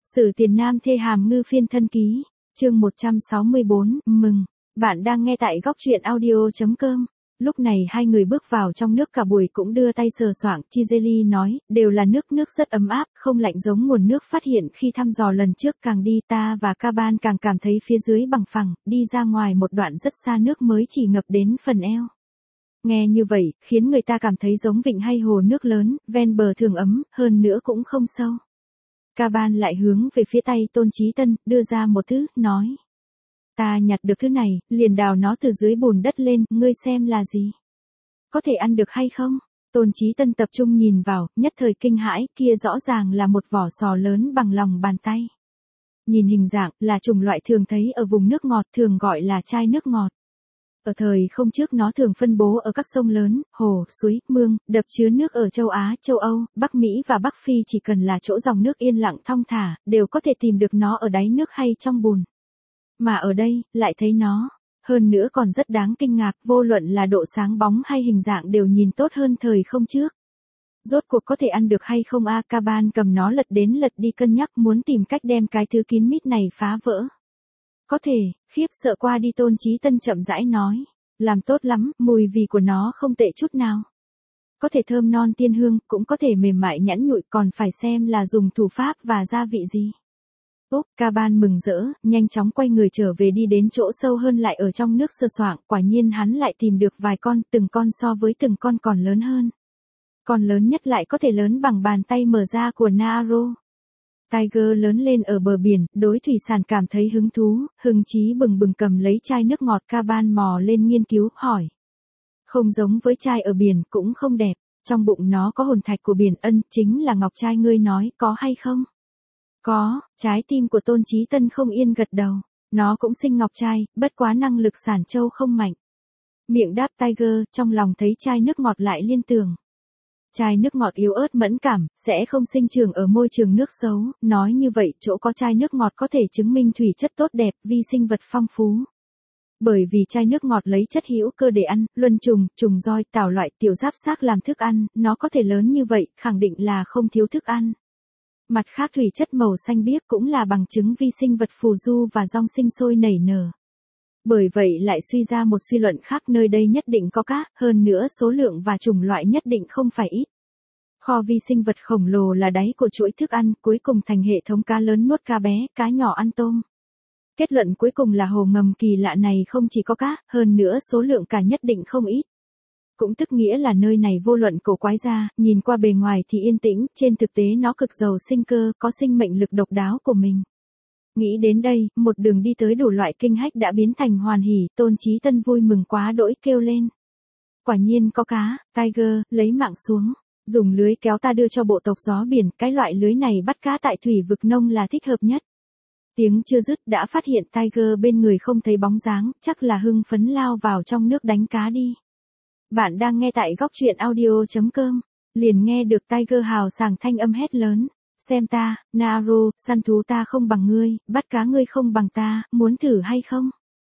Sử Tiền Nam thê hàm ngư phiên thân ký, chương 164, mừng, bạn đang nghe tại góc truyện audio.com. Lúc này hai người bước vào trong nước cả buổi cũng đưa tay sờ soạng, Chizeli nói, đều là nước rất ấm áp, không lạnh giống nguồn nước phát hiện khi thăm dò lần trước, càng đi ta và Caban càng cảm thấy phía dưới bằng phẳng, đi ra ngoài một đoạn rất xa nước mới chỉ ngập đến phần eo. Nghe như vậy, khiến người ta cảm thấy giống vịnh hay hồ nước lớn, ven bờ thường ấm, hơn nữa cũng không sâu. Caban lại hướng về phía tay Tôn Chí Tân, đưa ra một thứ, nói. Ta nhặt được thứ này, liền đào nó từ dưới bùn đất lên, ngươi xem là gì? Có thể ăn được hay không? Tôn Chí Tân tập trung nhìn vào, nhất thời kinh hãi, kia rõ ràng là một vỏ sò lớn bằng lòng bàn tay. Nhìn hình dạng, là chủng loại thường thấy ở vùng nước ngọt, thường gọi là chai nước ngọt. Ở thời không trước nó thường phân bố ở các sông lớn, hồ, suối, mương, đập chứa nước ở châu Á, châu Âu, Bắc Mỹ và Bắc Phi, chỉ cần là chỗ dòng nước yên lặng thong thả, đều có thể tìm được nó ở đáy nước hay trong bùn. Mà ở đây, lại thấy nó. Hơn nữa còn rất đáng kinh ngạc, vô luận là độ sáng bóng hay hình dạng đều nhìn tốt hơn thời không trước. Rốt cuộc có thể ăn được hay không a? Caban cầm nó lật đến lật đi cân nhắc, muốn tìm cách đem cái thứ kín mít này phá vỡ. Có thể, khiếp sợ qua đi Tôn Chí Tân chậm rãi nói. Làm tốt lắm, mùi vị của nó không tệ chút nào. Có thể thơm non tiên hương, cũng có thể mềm mại nhẵn nhụi, còn phải xem là dùng thủ pháp và gia vị gì. Caban mừng rỡ, nhanh chóng quay người trở về, đi đến chỗ sâu hơn lại ở trong nước sờ soạng, quả nhiên hắn lại tìm được vài con, từng con so với từng con còn lớn hơn. Con lớn nhất lại có thể lớn bằng bàn tay mở ra của Naro. Tiger lớn lên ở bờ biển, đối thủy sản cảm thấy hứng thú, hứng chí bừng bừng cầm lấy chai nước ngọt. Caban mò lên nghiên cứu, hỏi. Không giống với chai ở biển, cũng không đẹp, trong bụng nó có hồn thạch của biển, chính là ngọc trai ngươi nói, có hay không? Có, trái tim của Tôn Chí Tân không yên gật đầu, nó cũng sinh ngọc trai, bất quá năng lực sản châu không mạnh. Miệng đáp Tiger, trong lòng thấy chai nước ngọt lại liên tưởng. Chai nước ngọt yếu ớt mẫn cảm, sẽ không sinh trưởng ở môi trường nước xấu, nói như vậy chỗ có chai nước ngọt có thể chứng minh thủy chất tốt đẹp, vi sinh vật phong phú. Bởi vì chai nước ngọt lấy chất hữu cơ để ăn, luân trùng, trùng roi, tảo loại, tiểu giáp xác làm thức ăn, nó có thể lớn như vậy, khẳng định là không thiếu thức ăn. Mặt khác thủy chất màu xanh biếc cũng là bằng chứng vi sinh vật phù du và rong sinh sôi nảy nở. Bởi vậy lại suy ra một suy luận khác, nơi đây nhất định có cá, hơn nữa số lượng và chủng loại nhất định không phải ít. Kho vi sinh vật khổng lồ là đáy của chuỗi thức ăn, cuối cùng thành hệ thống cá lớn nuốt cá bé, cá nhỏ ăn tôm. Kết luận cuối cùng là hồ ngầm kỳ lạ này không chỉ có cá, hơn nữa số lượng cả nhất định không ít. Cũng tức nghĩa là nơi này vô luận cổ quái ra, nhìn qua bề ngoài thì yên tĩnh, trên thực tế nó cực giàu sinh cơ, có sinh mệnh lực độc đáo của mình. Nghĩ đến đây, một đường đi tới đủ loại kinh hách đã biến thành hoàn hỉ, Tôn Chí Tân vui mừng quá đỗi kêu lên. Quả nhiên có cá, Tiger, lấy mạng xuống, dùng lưới kéo ta đưa cho bộ tộc gió biển, cái loại lưới này bắt cá tại thủy vực nông là thích hợp nhất. Tiếng chưa dứt đã phát hiện Tiger bên người không thấy bóng dáng, chắc là hưng phấn lao vào trong nước đánh cá đi. Bạn đang nghe tại góc truyện audio.com, liền nghe được Tiger hào sảng thanh âm hét lớn. Xem ta, Naro, săn thú ta không bằng ngươi, bắt cá ngươi không bằng ta, muốn thử hay không?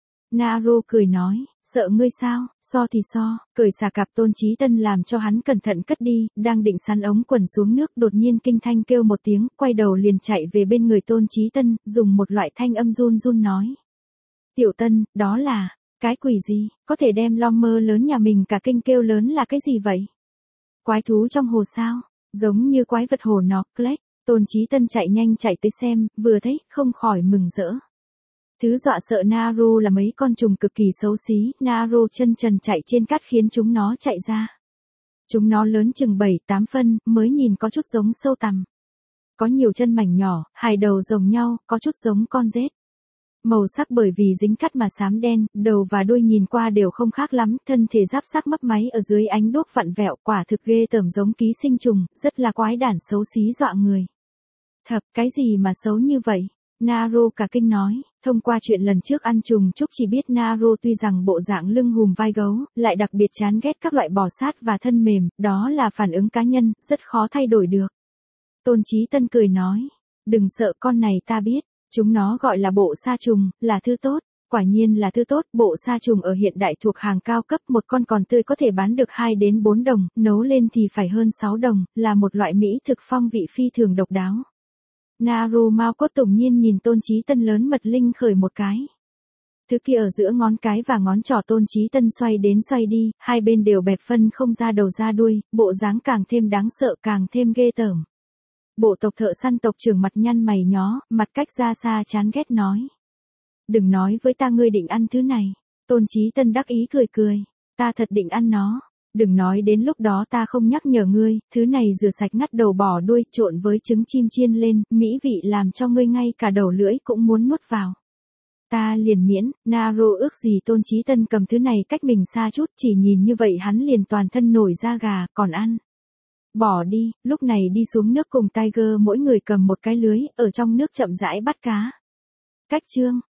Naro cười nói, sợ ngươi sao, so thì so, cởi xà cạp. Tôn Chí Tân làm cho hắn cẩn thận cất đi, đang định sắn ống quần xuống nước, đột nhiên kinh thanh kêu một tiếng, quay đầu liền chạy về bên người Tôn Chí Tân, dùng một loại thanh âm run run nói. Tiểu Tân, đó là, cái quỷ gì, có thể đem long mơ lớn nhà mình cả kinh kêu lớn là cái gì vậy? Quái thú trong hồ sao, giống như quái vật hồ nọ, Click. Tôn Chí Tân chạy nhanh chạy tới xem, vừa thấy, không khỏi mừng rỡ. Thứ dọa sợ Naro là mấy con trùng cực kỳ xấu xí, Naro chân trần chạy trên cát khiến chúng nó chạy ra. Chúng nó lớn chừng 7-8 phân, mới nhìn có chút giống sâu tằm. Có nhiều chân mảnh nhỏ, hai đầu rồng nhau, có chút giống con rết. Màu sắc bởi vì dính cát mà xám đen, đầu và đuôi nhìn qua đều không khác lắm, thân thể giáp xác mấp máy ở dưới ánh đuốc vặn vẹo, quả thực ghê tởm giống ký sinh trùng, rất là quái đản xấu xí dọa người. Thập, cái gì mà xấu như vậy? Naro cả kinh nói, thông qua chuyện lần trước ăn trùng trúc chỉ biết Naro tuy rằng bộ dạng lưng hùm vai gấu, lại đặc biệt chán ghét các loại bò sát và thân mềm, đó là phản ứng cá nhân, rất khó thay đổi được. Tôn Chí Tân cười nói, đừng sợ, con này ta biết, chúng nó gọi là bộ sa trùng, là thứ tốt. Quả nhiên là thứ tốt, bộ sa trùng ở hiện đại thuộc hàng cao cấp, một con còn tươi có thể bán được 2 đến 4 đồng, nấu lên thì phải hơn 6 đồng, là một loại mỹ thực phong vị phi thường độc đáo. Naru Mao cốt tủng nhiên nhìn Tôn Chí Tân lớn mật linh khởi một cái. Thứ kia ở giữa ngón cái và ngón trỏ Tôn Chí Tân xoay đến xoay đi, hai bên đều bẹp phân không ra đầu ra đuôi, bộ dáng càng thêm đáng sợ càng thêm ghê tởm. Bộ tộc thợ săn tộc trưởng mặt nhăn mày nhó, mặt cách ra xa chán ghét nói. Đừng nói với ta ngươi định ăn thứ này. Tôn Chí Tân đắc ý cười cười. Ta thật định ăn nó. Đừng nói đến lúc đó ta không nhắc nhở ngươi, thứ này rửa sạch ngắt đầu bỏ đuôi trộn với trứng chim chiên lên, mỹ vị làm cho ngươi ngay cả đầu lưỡi cũng muốn nuốt vào. Ta liền miễn, Naru ước gì Tôn Chí Tân cầm thứ này cách mình xa chút, chỉ nhìn như vậy hắn liền toàn thân nổi da gà, còn ăn. Bỏ đi, lúc này đi xuống nước cùng Tiger mỗi người cầm một cái lưới, ở trong nước chậm rãi bắt cá. Cách chương